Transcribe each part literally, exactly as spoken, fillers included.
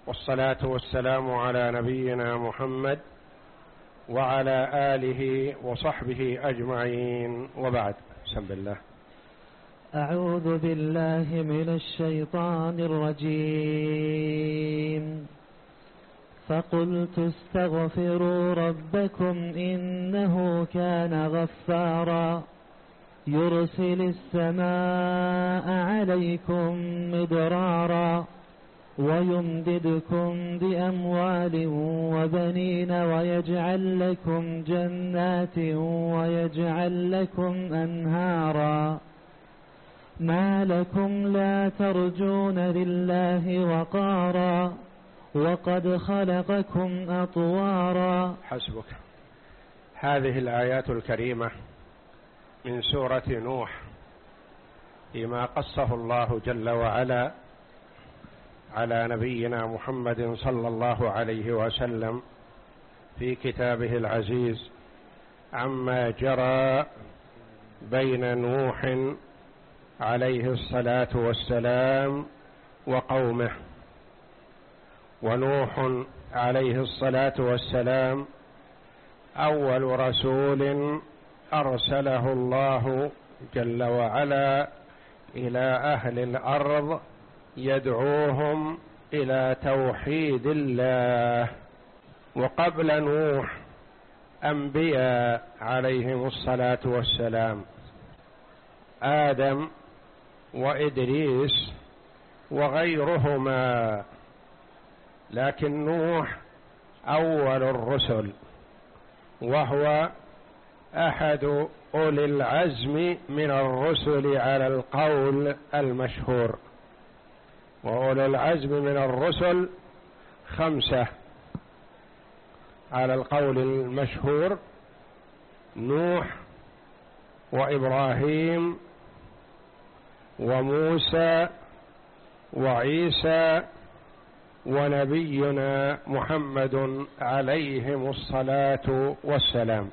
والصلاة والسلام على نبينا محمد وعلى آله وصحبه أجمعين، وبعد. بسم الله. أعوذ بالله من الشيطان الرجيم. فقلت استغفروا ربكم إنه كان غفارا يرسل السماء عليكم مدرارا ويمددكم بأموال وبنين ويجعل لكم جنات ويجعل لكم أنهارا ما لكم لا ترجون لله وقارا وقد خلقكم أطوارا. حسبك. هذه الآيات الكريمة من سورة نوح فيما قصه الله جل وعلا على نبينا محمد صلى الله عليه وسلم في كتابه العزيز عما جرى بين نوح عليه الصلاة والسلام وقومه. ونوح عليه الصلاة والسلام أول رسول أرسله الله جل وعلا إلى أهل الأرض يدعوهم إلى توحيد الله. وقبل نوح أنبياء عليهم الصلاة والسلام، آدم وإدريس وغيرهما، لكن نوح أول الرسل، وهو أحد أولي العزم من الرسل على القول المشهور. وأولي العزم من الرسل خمسة على القول المشهور: نوح وإبراهيم وموسى وعيسى ونبينا محمد عليهم الصلاة والسلام.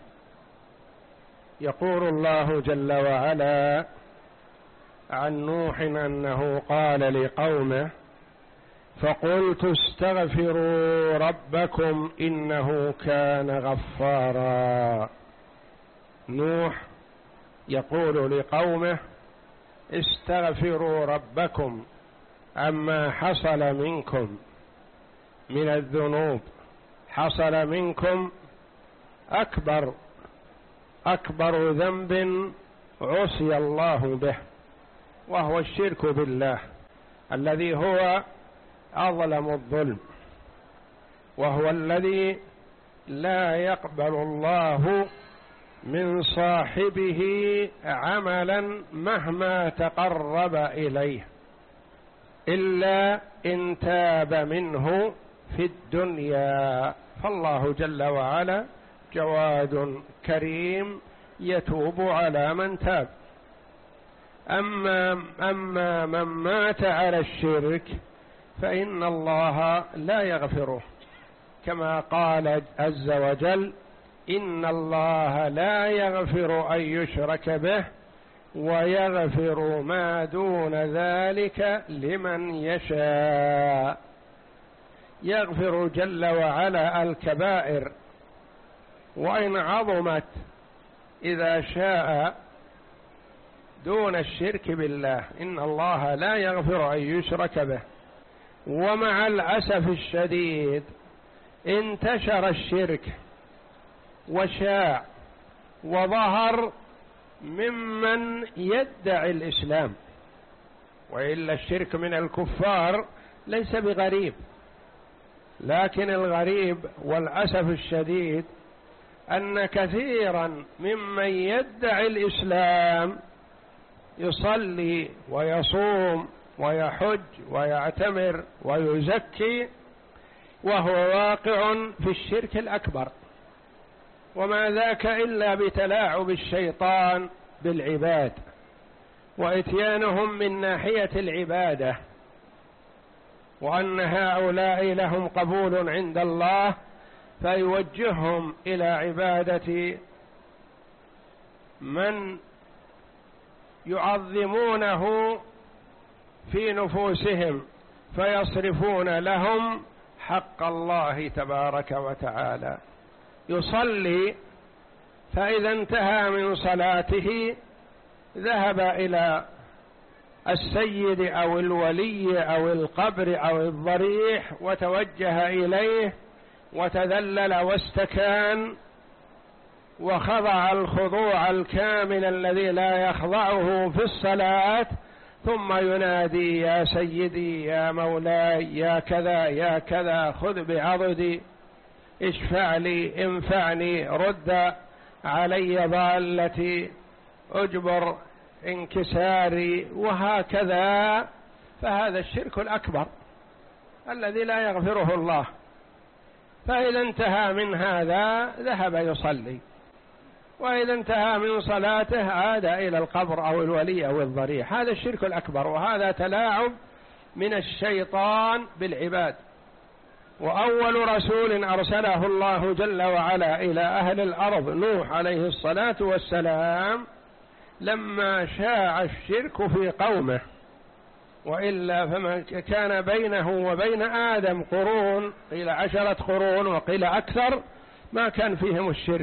يقول الله جل وعلا عن نوح أنه قال لقومه: فقلت استغفروا ربكم إنه كان غفارا. نوح يقول لقومه: استغفروا ربكم عما حصل منكم من الذنوب. حصل منكم أكبر أكبر ذنب عصي الله به، وهو الشرك بالله الذي هو أظلم الظلم، وهو الذي لا يقبل الله من صاحبه عملا مهما تقرب إليه إلا إن تاب منه في الدنيا. فالله جل وعلا جواد كريم يتوب على من تاب. أما, أما من مات على الشرك فإن الله لا يغفره، كما قال عز وجل: إن الله لا يغفر أن يشرك به ويغفر ما دون ذلك لمن يشاء. يغفر جل وعلا الكبائر وإن عظمت إذا شاء دون الشرك بالله. إن الله لا يغفر أن يشرك به. ومع الأسف الشديد انتشر الشرك وشاع وظهر ممن يدعي الإسلام، وإلا الشرك من الكفار ليس بغريب. لكن الغريب والأسف الشديد أن كثيرا ممن يدعي الإسلام يصلي ويصوم ويحج ويعتمر ويزكي وهو واقع في الشرك الأكبر، وما ذاك إلا بتلاعب الشيطان بالعباد وإتيانهم من ناحية العبادة، وأن هؤلاء لهم قبول عند الله فيوجههم إلى عبادة من يعظمونه في نفوسهم فيصرفون لهم حق الله تبارك وتعالى. يصلي، فإذا انتهى من صلاته ذهب إلى السيد أو الولي أو القبر أو الضريح وتوجه إليه وتذلل واستكان وخضع الخضوع الكامل الذي لا يخضعه في الصلاة، ثم ينادي: يا سيدي يا مولاي يا كذا يا كذا، خذ بعضدي، اشفع لي، انفعني، رد علي ضالتي، اجبر انكساري، وهكذا. فهذا الشرك الأكبر الذي لا يغفره الله. فإذا انتهى من هذا ذهب يصلي، وإذا انتهى من صلاته عاد إلى القبر أو الولي أو الضريح. هذا الشرك الأكبر، وهذا تلاعب من الشيطان بالعباد. وأول رسول أرسله الله جل وعلا إلى أهل الأرض نوح عليه الصلاة والسلام، لما شاع الشرك في قومه، وإلا فما كان بينه وبين آدم قرون، قيل عشرة قرون وقيل أكثر، ما كان فيهم الشرك.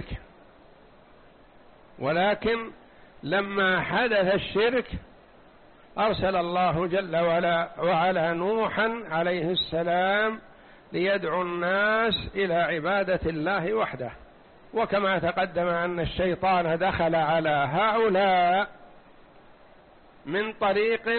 ولكن لما حدث الشرك أرسل الله جل وعلا نوحا عليه السلام ليدعو الناس إلى عبادة الله وحده. وكما تقدم أن الشيطان دخل على هؤلاء من طريق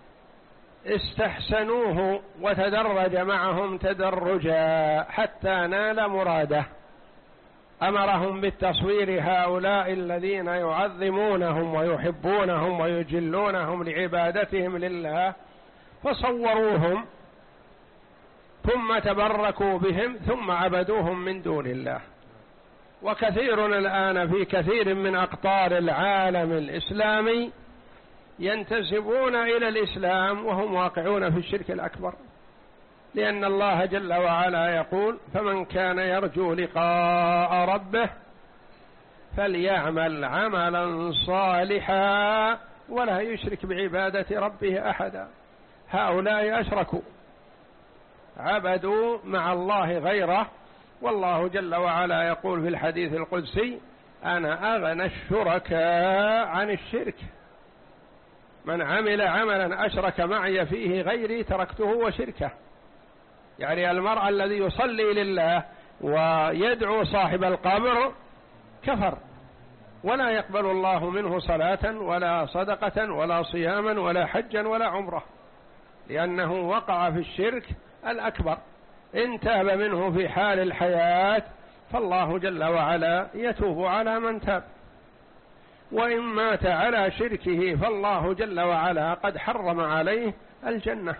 استحسنوه وتدرج معهم تدرجا حتى نال مراده. أمرهم بالتصوير هؤلاء الذين يعظمونهم ويحبونهم ويجلونهم لعبادتهم لله، فصوروهم ثم تبركوا بهم ثم عبدوهم من دون الله. وكثير الآن في كثير من أقطار العالم الإسلامي ينتسبون إلى الإسلام وهم واقعون في الشرك الأكبر، لأن الله جل وعلا يقول: فمن كان يرجو لقاء ربه فليعمل عملا صالحا ولا يشرك بعبادة ربه أحدا. هؤلاء أشركوا، عبدوا مع الله غيره، والله جل وعلا يقول في الحديث القدسي: أنا أغنى الشركاء عن الشرك، من عمل عملا أشرك معي فيه غيري تركته وشركه. يعني المرء الذي يصلي لله ويدعو صاحب القبر كفر، ولا يقبل الله منه صلاة ولا صدقة ولا صياما ولا حجا ولا عمره، لأنه وقع في الشرك الأكبر. إن تاب منه في حال الحياة فالله جل وعلا يتوب على من تاب، وإن مات على شركه فالله جل وعلا قد حرم عليه الجنة.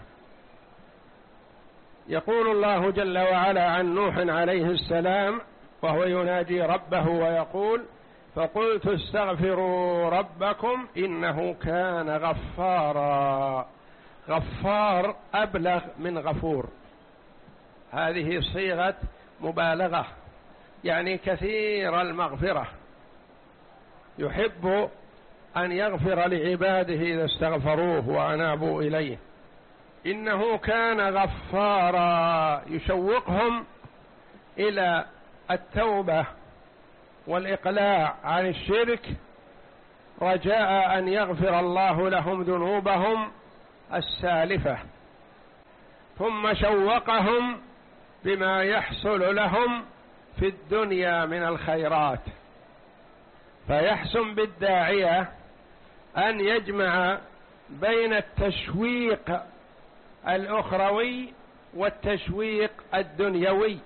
يقول الله جل وعلا عن نوح عليه السلام وهو يناجي ربه ويقول: فقلت استغفروا ربكم إنه كان غفارا. غفار أبلغ من غفور، هذه صيغة مبالغة، يعني كثير المغفرة، يحب أن يغفر لعباده إذا استغفروه وأنابوا إليه. إنه كان غفارا، يشوقهم إلى التوبة والإقلاع عن الشرك، رجاء أن يغفر الله لهم ذنوبهم السالفة، ثم شوقهم بما يحصل لهم في الدنيا من الخيرات. فيحسن بالداعية أن يجمع بين التشويق الأخروي والتشويق الدنيوي،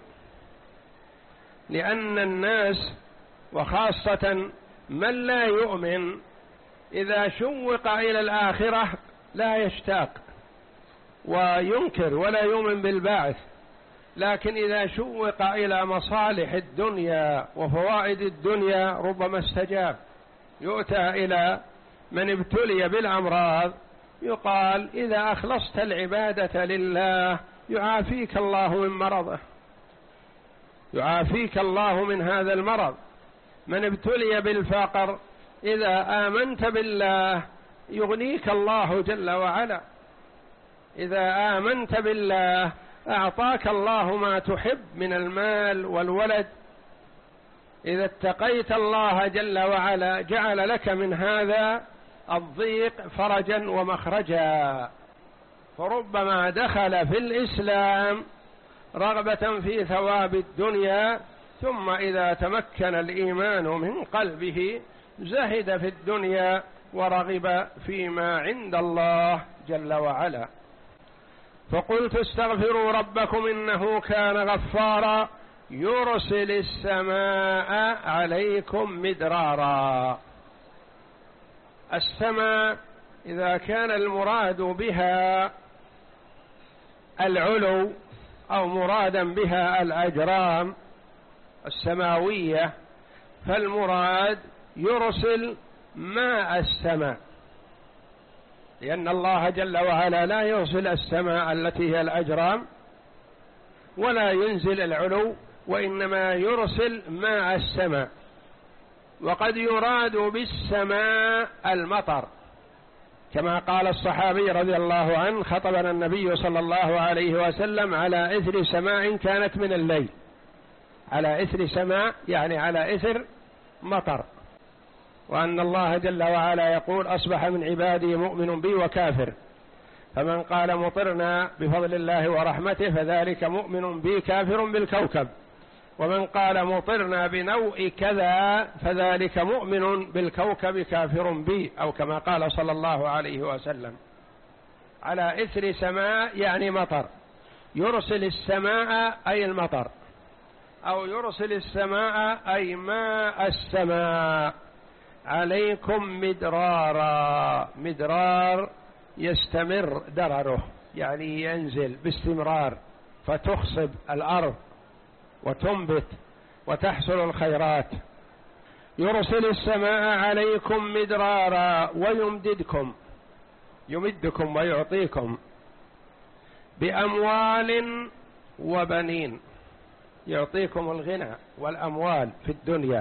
لأن الناس وخاصة من لا يؤمن إذا شوق إلى الآخرة لا يشتاق وينكر ولا يؤمن بالبعث، لكن إذا شوق إلى مصالح الدنيا وفوائد الدنيا ربما استجاب. يؤتى إلى من ابتلي بالأمراض يقال: إذا أخلصت العبادة لله يعافيك الله من مرضه، يعافيك الله من هذا المرض. من ابتلي بالفقر إذا آمنت بالله يغنيك الله جل وعلا، إذا آمنت بالله أعطاك الله ما تحب من المال والولد، إذا اتقيت الله جل وعلا جعل لك من هذا الضيق فرجا ومخرجا، فربما دخل في الإسلام رغبة في ثواب الدنيا، ثم إذا تمكن الإيمان من قلبه زهد في الدنيا ورغب فيما عند الله جل وعلا. فقلت استغفروا ربكم إنه كان غفارا يرسل السماء عليكم مدرارا. السماء إذا كان المراد بها العلو أو مرادا بها الأجرام السماوية، فالمراد يرسل ماء السماء، لأن الله جل وعلا لا يرسل السماء التي هي الأجرام ولا ينزل العلو، وإنما يرسل ماء السماء. وقد يراد بالسماء المطر، كما قال الصحابي رضي الله عنه: خطبنا النبي صلى الله عليه وسلم على إثر سماء كانت من الليل. على إثر سماء يعني على إثر مطر، وأن الله جل وعلا يقول: أصبح من عبادي مؤمن بي وكافر، فمن قال مطرنا بفضل الله ورحمته فذلك مؤمن بي كافر بالكوكب، ومن قال مطرنا بنوء كذا فذلك مؤمن بالكوكب كافر بي، أو كما قال صلى الله عليه وسلم. على إثر سماء يعني مطر، يرسل السماء أي المطر، أو يرسل السماء أي ماء السماء عليكم مدرارا. مدرار يستمر درره، يعني ينزل باستمرار فتخصب الأرض وتنبت وتحصل الخيرات. يرسل السماء عليكم مدرارا ويمددكم، يمدكم ويعطيكم بأموال وبنين، يعطيكم الغنى والأموال في الدنيا،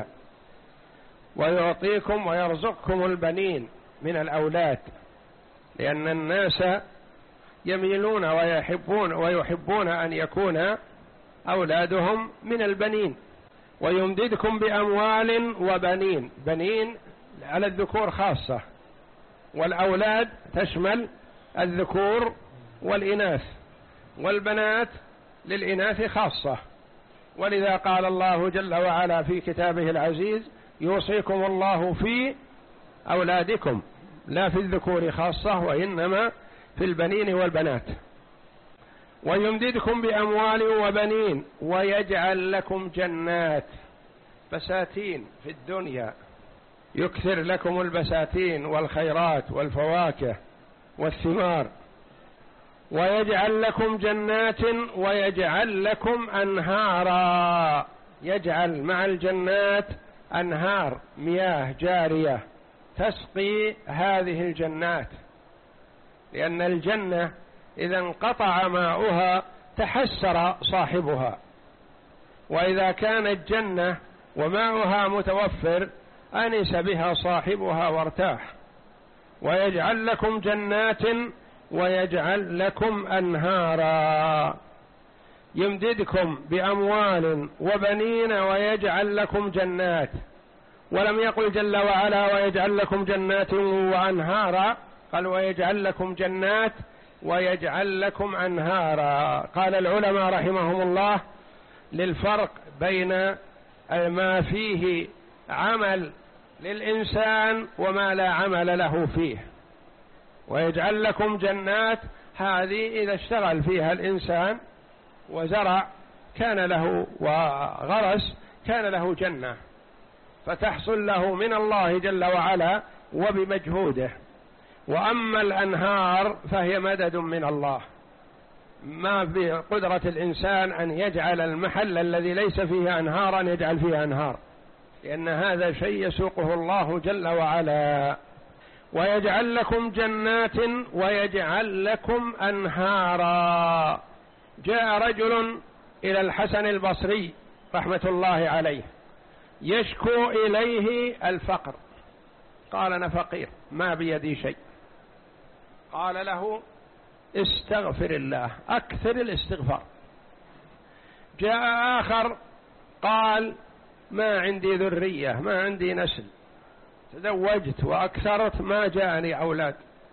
ويعطيكم ويرزقكم البنين من الأولاد، لأن الناس يميلون ويحبون ويحبون أن يكون أولادهم من البنين. ويمددكم بأموال وبنين، بنين على الذكور خاصة، والأولاد تشمل الذكور والإناث، والبنات للإناث خاصة. ولذا قال الله جل وعلا في كتابه العزيز: يوصيكم الله في أولادكم، لا في الذكور خاصة وإنما في البنين والبنات. ويمددكم بأموال وبنين ويجعل لكم جنات، بساتين في الدنيا، يكثر لكم البساتين والخيرات والفواكه والثمار. ويجعل لكم جنات ويجعل لكم أنهارا، يجعل مع الجنات أنهار مياه جارية تسقي هذه الجنات، لأن الجنة إذا انقطع ماؤها تحسر صاحبها، وإذا كانت جنة وماؤها متوفر أنس بها صاحبها وارتاح. ويجعل لكم جنات ويجعل لكم أنهارا، يمددكم بأموال وبنين ويجعل لكم جنات. ولم يقل جل وعلا ويجعل لكم جنات وأنهارا، قال ويجعل لكم جنات ويجعل لكم أنهارا. قال العلماء رحمهم الله: للفرق بين ما فيه عمل للإنسان وما لا عمل له فيه. ويجعل لكم جنات، هذه إذا اشتغل فيها الإنسان وزرع كان له وغرس كان له جنة، فتحصل له من الله جل وعلا وبمجهوده. وأما الأنهار فهي مدد من الله، ما بقدرة الإنسان أن يجعل المحل الذي ليس فيه أنهارا يجعل فيه أنهار، لأن هذا شيء يسوقه الله جل وعلا. ويجعل لكم جنات ويجعل لكم أنهارا. جاء رجل إلى الحسن البصري رحمة الله عليه يشكو إليه الفقر، قال: أنا فقير ما بيدي شيء. قال له: استغفر الله، أكثر الاستغفار. جاء آخر قال ما عندي ذرية، ما عندي نسل، تزوجت وأكثرت ما جاءني أولاد،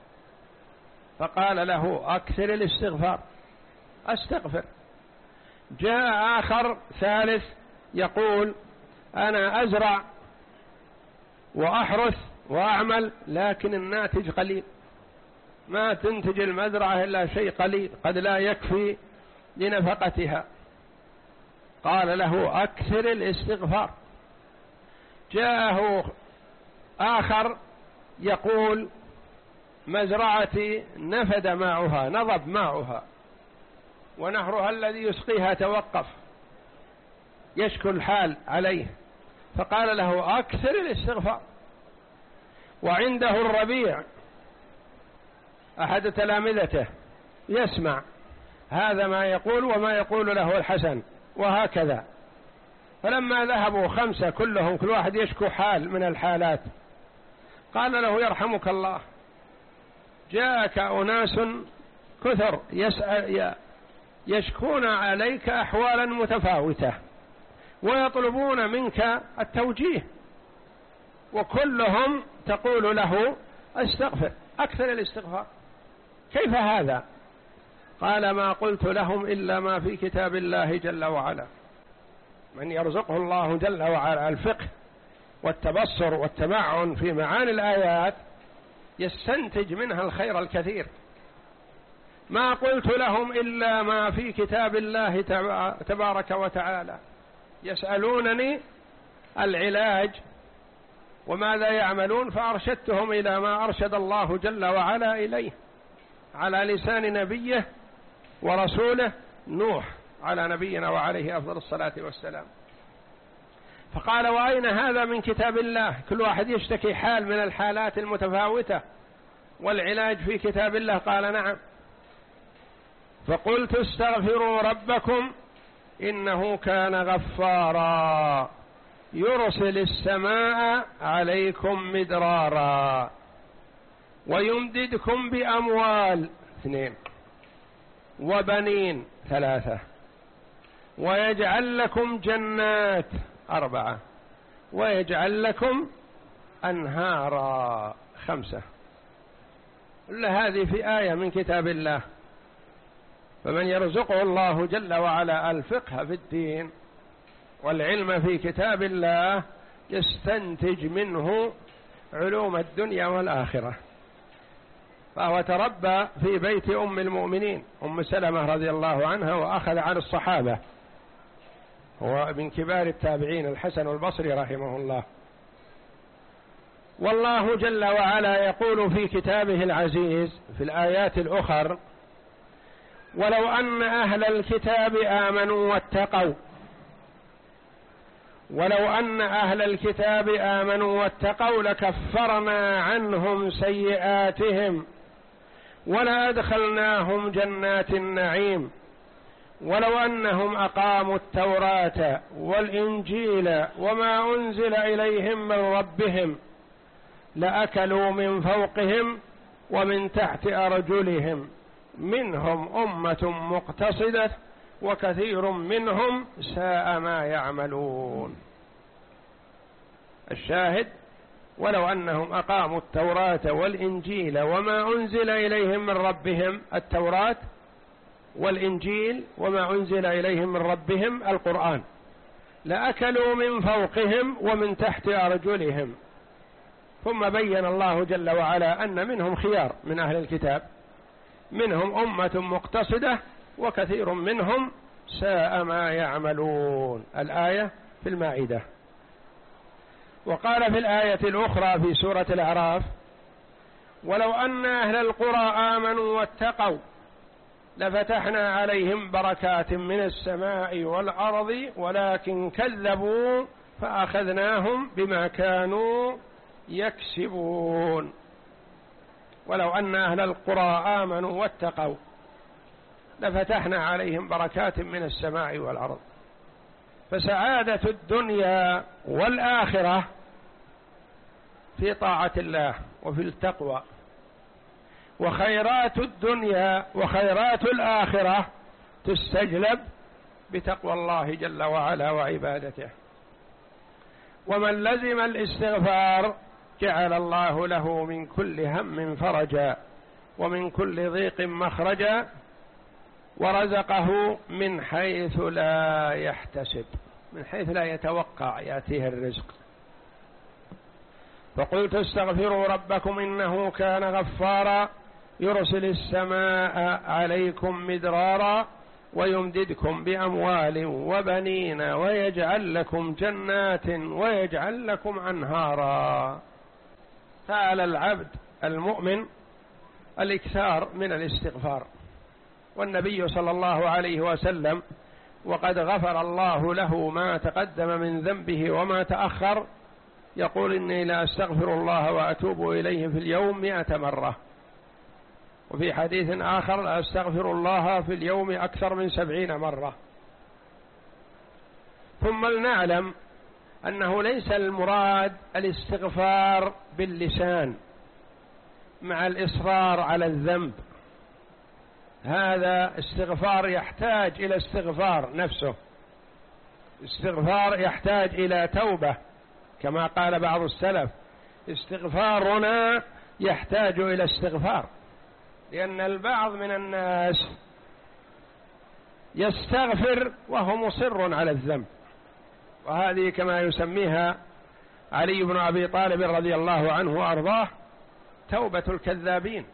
فقال له أكثر الاستغفار، أستغفر. جاء آخر ثالث يقول أنا أزرع وأحرث وأعمل لكن الناتج قليل، ما تنتج المزرعة إلا شيء قليل قد لا يكفي لنفقتها، قال له أكثر الاستغفار. جاءه آخر يقول مزرعتي نفد ماؤها، نضب ماؤها، ونهرها الذي يسقيها توقف، يشكو الحال عليه، فقال له أكثر الاستغفار. وعنده الربيع أحد تلامذته يسمع هذا ما يقول وما يقول له الحسن وهكذا، فلما ذهبوا خمسة كلهم كل واحد يشكو حال من الحالات، قال له يرحمك الله جاءك أناس كثر يسأل يشكون عليك أحوالا متفاوتة ويطلبون منك التوجيه، وكلهم تقول له استغفر، أكثر الاستغفار، كيف هذا؟ قال ما قلت لهم إلا ما في كتاب الله جل وعلا. من يرزقه الله جل وعلا الفقه والتبصر والتمعن في معاني الآيات يستنتج منها الخير الكثير. ما قلت لهم إلا ما في كتاب الله تبارك وتعالى، يسألونني العلاج وماذا يعملون، فأرشدتهم إلى ما أرشد الله جل وعلا إليه على لسان نبيه ورسوله نوح على نبينا وعليه أفضل الصلاة والسلام. فقال وأين هذا من كتاب الله؟ كل واحد يشتكي حال من الحالات المتفاوتة والعلاج في كتاب الله. قال نعم. فقلت استغفروا ربكم إنه كان غفارا يرسل السماء عليكم مدرارا ويمددكم بأموال اثنين وبنين ثلاثة ويجعل لكم جنات أربعة ويجعل لكم أنهارا خمسة. كل هذه في آية من كتاب الله. فمن يرزقه الله جل وعلا الفقه في الدين والعلم في كتاب الله يستنتج منه علوم الدنيا والآخرة. فهو تربى في بيت أم المؤمنين أم سلمة رضي الله عنها، وأخذ عن الصحابة، هو من كبار التابعين الحسن البصري رحمه الله. والله جل وعلا يقول في كتابه العزيز في الآيات الأخر ولو أن أهل الكتاب آمنوا واتقوا ولو أن أهل الكتاب آمنوا واتقوا لكفرنا عنهم سيئاتهم ولأدخلناهم جنات النعيم ولو أنهم أقاموا التوراة والإنجيل وما أنزل إليهم من ربهم لأكلوا من فوقهم ومن تحت أرجلهم منهم أمة مقتصدة وكثير منهم ساء ما يعملون. الشاهد ولو أنهم أقاموا التوراة والإنجيل وما أنزل إليهم من ربهم، التوراة والإنجيل وما أنزل إليهم من ربهم القرآن، لأكلوا من فوقهم ومن تحت أرجلهم. ثم بين الله جل وعلا أن منهم خيار من أهل الكتاب، منهم أمة مقتصدة وكثير منهم ساء ما يعملون. الآية في المائدة. وقال في الآية الأخرى في سورة الأعراف ولو أن أهل القرى آمنوا واتقوا لفتحنا عليهم بركات من السماء والأرض ولكن كذبوا فأخذناهم بما كانوا يكسبون. ولو أن أهل القرى آمنوا واتقوا لفتحنا عليهم بركات من السماء والأرض. فسعادة الدنيا والآخرة في طاعة الله وفي التقوى. وخيرات الدنيا وخيرات الآخرة تستجلب بتقوى الله جل وعلا وعبادته. ومن لزم الاستغفار جعل الله له من كل هم فرجا ومن كل ضيق مخرجا ورزقه من حيث لا يحتسب، من حيث لا يتوقع يأتيه الرزق. فقلت استغفروا ربكم إنه كان غفارا يرسل السماء عليكم مدرارا ويمددكم بأموال وبنين ويجعل لكم جنات ويجعل لكم أنهارا. فعلى العبد المؤمن الإكثار من الاستغفار، والنبي صلى الله عليه وسلم وقد غفر الله له ما تقدم من ذنبه وما تأخر يقول إني لا أستغفر الله وأتوب إليه في اليوم مئة مرة، وفي حديث آخر لا أستغفر الله في اليوم أكثر من سبعين مرة. ثم لنعلم أنه ليس المراد الاستغفار باللسان مع الإصرار على الذنب، هذا استغفار يحتاج إلى استغفار نفسه، استغفار يحتاج إلى توبة كما قال بعض السلف استغفارنا يحتاج إلى استغفار، لأن البعض من الناس يستغفر وهو مصر على الذنب، وهذه كما يسميها علي بن أبي طالب رضي الله عنه وأرضاه توبة الكذابين،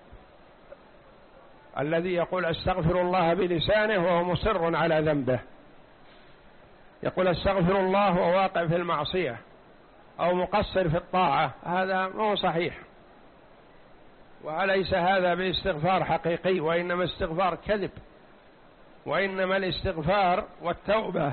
الذي يقول استغفر الله بلسانه وهو مصر على ذنبه، يقول استغفر الله وهو واقع في المعصية أو مقصر في الطاعة، هذا مو صحيح، وليس هذا باستغفار حقيقي، وإنما استغفار كذب. وإنما الاستغفار والتوبة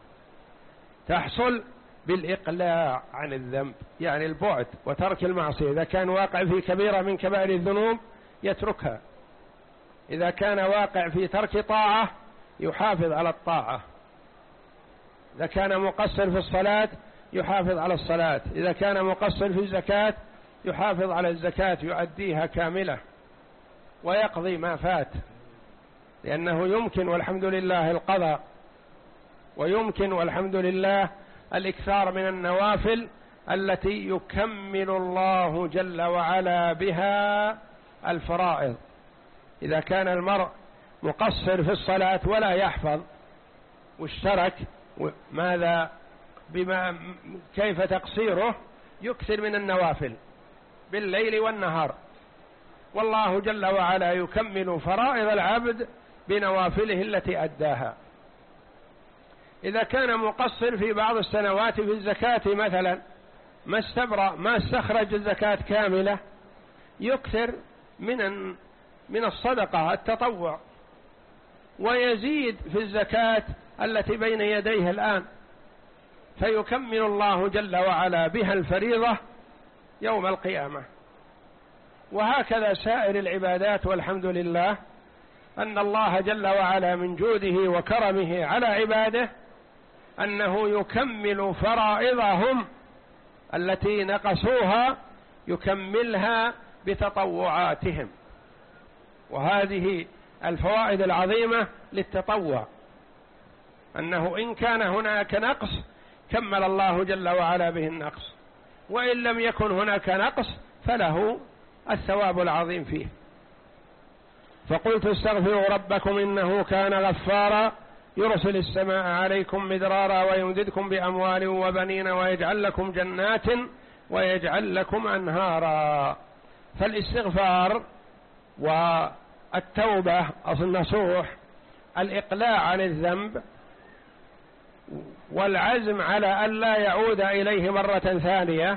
تحصل بالإقلاع عن الذنب، يعني البعد وترك المعصية. إذا كان واقع في كبيرة من كبائر الذنوب يتركها، إذا كان واقع في ترك طاعة يحافظ على الطاعة، إذا كان مقصر في الصلاة يحافظ على الصلاة، إذا كان مقصر في الزكاة يحافظ على الزكاة يؤديها كاملة ويقضي ما فات، لأنه يمكن والحمد لله القضاء، ويمكن والحمد لله الإكثار من النوافل التي يكمل الله جل وعلا بها الفرائض. إذا كان المرء مقصر في الصلاة ولا يحفظ واشترك ماذا بما كيف تقصيره، يكثر من النوافل بالليل والنهار، والله جل وعلا يكمل فرائض العبد بنوافله التي أداها. إذا كان مقصر في بعض السنوات في الزكاة مثلا ما استبرأ ما استخرج الزكاة كاملة، يكثر من من الصدقة التطوع ويزيد في الزكاة التي بين يديه الآن، فيكمل الله جل وعلا بها الفريضة يوم القيامة. وهكذا سائر العبادات، والحمد لله أن الله جل وعلا من جوده وكرمه على عباده أنه يكمل فرائضهم التي نقصوها، يكملها بتطوعاتهم، وهذه الفوائد العظيمة للتطوع، أنه إن كان هناك نقص كمل الله جل وعلا به النقص، وإن لم يكن هناك نقص فله الثواب العظيم فيه. فقلت استغفروا ربكم إنه كان غفارا يرسل السماء عليكم مدرارا ويمددكم بأموال وبنين ويجعل لكم جنات ويجعل لكم أنهارا. فالاستغفار والتوبة النصوح، الإقلاع عن الذنب، والعزم على أن لا يعود إليه مرة ثانية،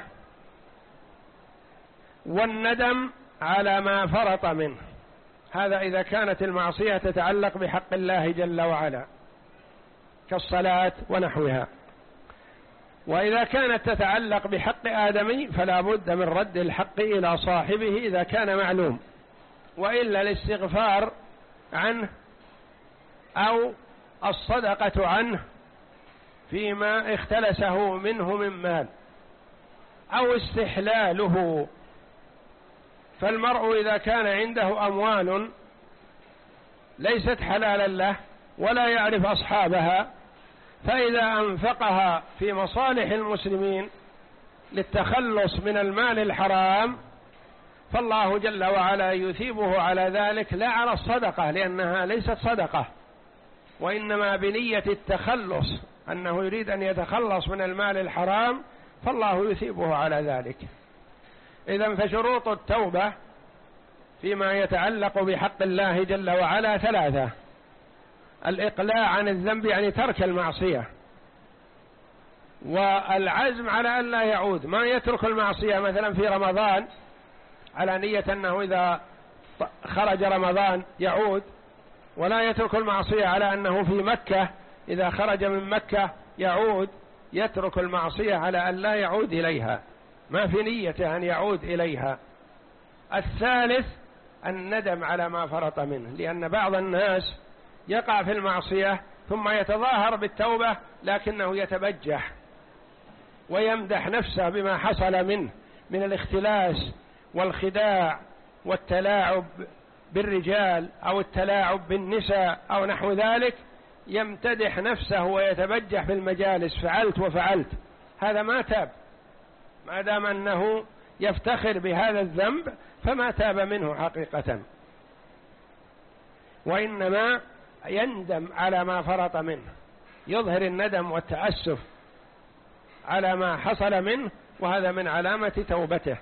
والندم على ما فرط منه، هذا إذا كانت المعصية تتعلق بحق الله جل وعلا كالصلاة ونحوها. وإذا كانت تتعلق بحق آدمي فلا بد من رد الحق إلى صاحبه إذا كان معلوم، وإلا الاستغفار عنه أو الصدقة عنه فيما اختلسه منه من مال، أو استحلاله فالمرء إذا كان عنده أموال ليست حلالا له ولا يعرف أصحابها، فإذا أنفقها في مصالح المسلمين للتخلص من المال الحرام فالله جل وعلا يثيبه على ذلك، لا على الصدقة لأنها ليست صدقة، وإنما بنية التخلص، أنه يريد أن يتخلص من المال الحرام، فالله يثيبه على ذلك. إذن فشروط التوبة فيما يتعلق بحق الله جل وعلا ثلاثة: الإقلاع عن الذنب يعني ترك المعصية، والعزم على أن لا يعود، ما يترك المعصية مثلا في رمضان على نية أنه إذا خرج رمضان يعود، ولا يترك المعصية على أنه في مكة إذا خرج من مكة يعود، يترك المعصية على أن لا يعود إليها، ما في نية أن يعود إليها. الثالث الندم على ما فرط منه، لأن بعض الناس يقع في المعصية ثم يتظاهر بالتوبة لكنه يتبجح ويمدح نفسه بما حصل منه من الاختلاس والخداع والتلاعب بالرجال أو التلاعب بالنساء أو نحو ذلك، يمتدح نفسه ويتبجح في المجالس: فعلت وفعلت. هذا ما تاب، ما دام أنه يفتخر بهذا الذنب فما تاب منه حقيقة، وإنما يندم على ما فرط منه، يظهر الندم والتأسف على ما حصل منه، وهذا من علامة توبته.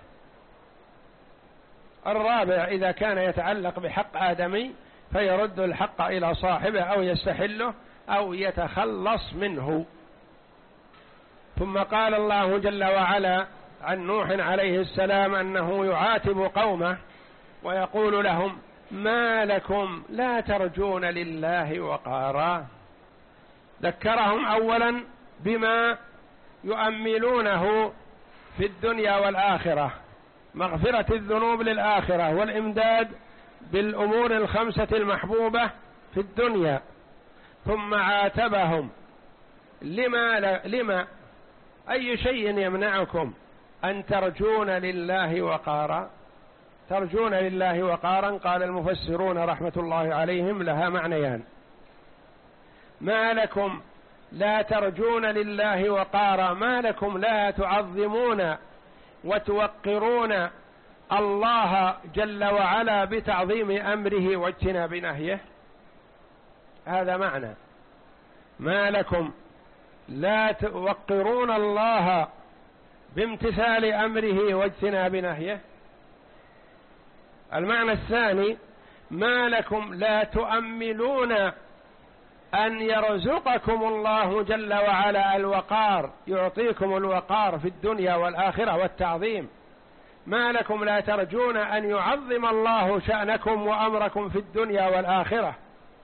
الرابع إذا كان يتعلق بحق آدمي فيرد الحق إلى صاحبه أو يستحله أو يتخلص منه. ثم قال الله جل وعلا عن نوح عليه السلام أنه يعاتب قومه ويقول لهم: ما لكم لا ترجون لله وقارا. ذكرهم أولا بما يؤملونه في الدنيا والآخرة، مغفرة الذنوب للآخرة والإمداد بالأمور الخمسة المحبوبة في الدنيا. ثم عاتبهم: لما, لما أي شيء يمنعكم أن ترجون لله وقارا؟ ترجون لله وقارا، قال المفسرون رحمة الله عليهم لها معنيان: ما لكم لا ترجون لله وقارا، ما لكم لا تعظمون وتوقرون الله جل وعلا بتعظيم أمره واجتناب نهيه. هذا معنى ما لكم لا توقرون الله بامتثال أمره واجتناب نهيه. المعنى الثاني: ما لكم لا تؤملون أن يرزقكم الله جل وعلا الوقار، يعطيكم الوقار في الدنيا والآخرة والتعظيم. ما لكم لا ترجون أن يعظم الله شأنكم وأمركم في الدنيا والآخرة،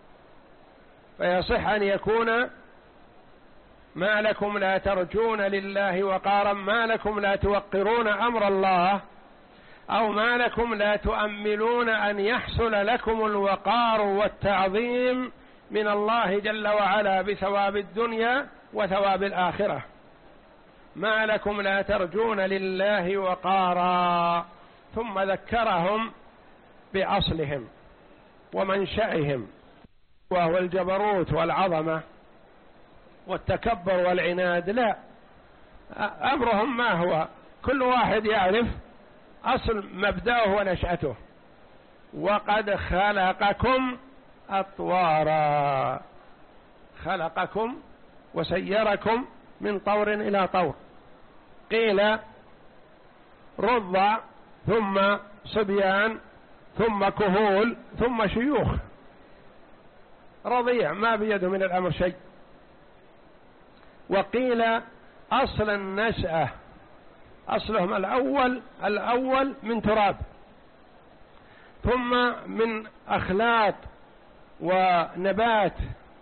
فيصح أن يكون ما لكم لا ترجون لله وقارا، ما لكم لا توقرون أمر الله، أو ما لكم لا تؤملون أن يحصل لكم الوقار والتعظيم من الله جل وعلا بثواب الدنيا وثواب الآخرة. ما لكم لا ترجون لله وقارا. ثم ذكرهم بأصلهم ومنشأهم، وهو الجبروت والعظمة والتكبر والعناد. لا، أمرهم ما هو؟ كل واحد يعرف أصل مبدأه ونشأته. وقد خلقكم أطوارا، خلقكم وسيركم من طور إلى طور، قيل رضع ثم صبيان ثم كهول ثم شيوخ، رضيع ما بيده من الأمر شيء. وقيل أصل النشأة، أصلهم الأول الأول من تراب، ثم من أخلاط ونبات،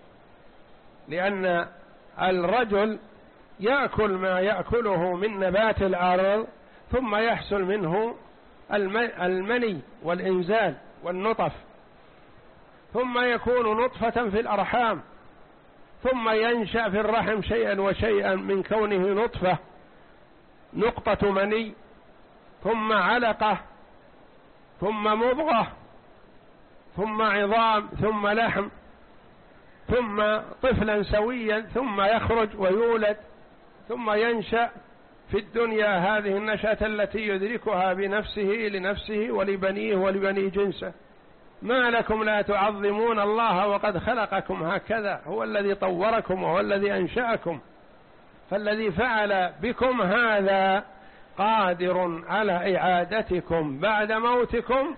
لأن الرجل يأكل ما يأكله من نبات الأرض ثم يحصل منه المني والإنزال والنطف، ثم يكون نطفة في الأرحام، ثم ينشأ في الرحم شيئا وشيئا من كونه نطفة، نقطة مني، ثم علقة، ثم مضغة ثم عظام ثم لحم ثم طفلا سويا ثم يخرج ويولد ثم ينشأ في الدنيا هذه النشأة التي يدركها بنفسه لنفسه ولبنيه ولبني جنسه. ما لكم لا تعظمون الله وقد خلقكم هكذا؟ هو الذي طوركم وهو الذي أنشأكم، فالذي فعل بكم هذا قادر على إعادتكم بعد موتكم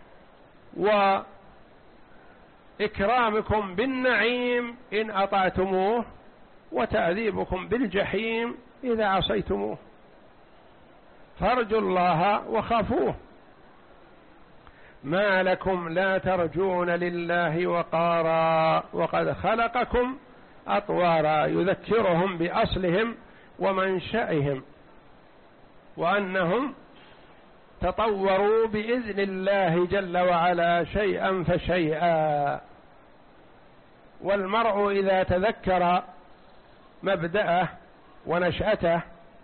وإكرامكم بالنعيم إن أطعتموه وتعذيبكم بالجحيم إذا عصيتموه. فارجوا الله وخافوه. ما لكم لا ترجون لله وقارا وقد خلقكم أطوارا، يذكرهم بأصلهم ومنشأهم وأنهم تطوروا بإذن الله جل وعلا شيئا فشيئا. والمرء إذا تذكر مبدأه ونشأته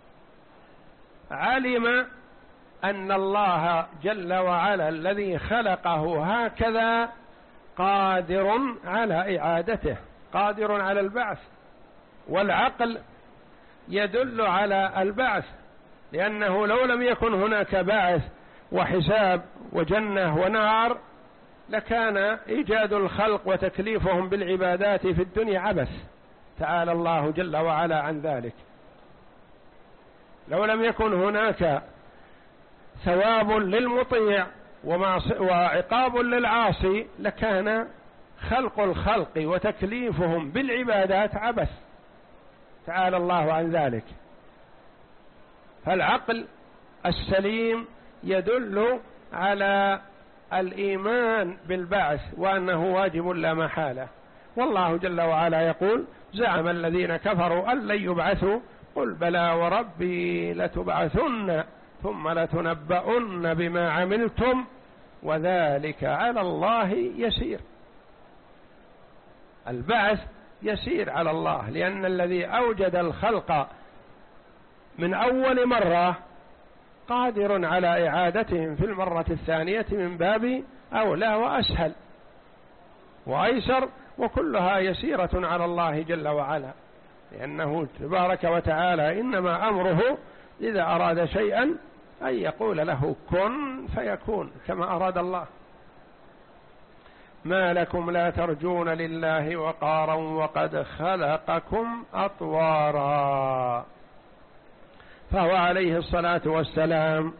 علم أن الله جل وعلا الذي خلقه هكذا قادر على إعادته، قادر على البعث. والعقل يدل على البعث، لأنه لو لم يكن هناك بعث وحساب وجنة ونار لكان إيجاد الخلق وتكليفهم بالعبادات في الدنيا عبث، تعالى الله جل وعلا عن ذلك. لو لم يكن هناك ثواب للمطيع وعقاب للعاصي لكان خلق الخلق وتكليفهم بالعبادات عبث، تعالى الله عن ذلك. فالعقل السليم يدل على الإيمان بالبعث وأنه واجب لا محالة. والله جل وعلا يقول: زعم الذين كفروا أن لن يبعثوا قل بلى وربي لتبعثن ثم لتنبؤن بما عملتم وذلك على الله يسير. البعث يسير على الله، لأن الذي أوجد الخلق من أول مرة قادر على إعادتهم في المرة الثانية من باب أولى وأسهل وأيسر، وكلها يسيرة على الله جل وعلا، لأنه تبارك وتعالى إنما أمره إذا أراد شيئا أن يقول له كن فيكون كما أراد الله. ما لكم لا ترجون لله وقارا وقد خلقكم أطوارا. فهو عليه الصلاة والسلام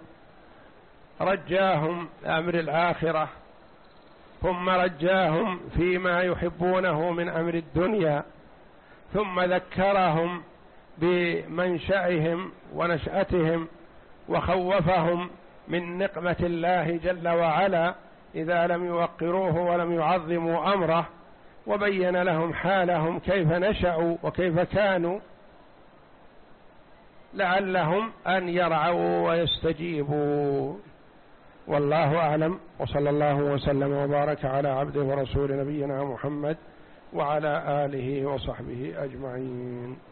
رجاهم أمر الآخرة، ثم رجاهم فيما يحبونه من أمر الدنيا، ثم ذكرهم بمنشأهم ونشأتهم، وخوفهم من نقمة الله جل وعلا إذا لم يوقروه ولم يعظموا أمره، وبين لهم حالهم كيف نشأوا وكيف كانوا لعلهم أن يرعوا ويستجيبوا. والله أعلم، وصلى الله وسلم وبارك على عبده ورسول نبينا محمد وعلى آله وصحبه أجمعين.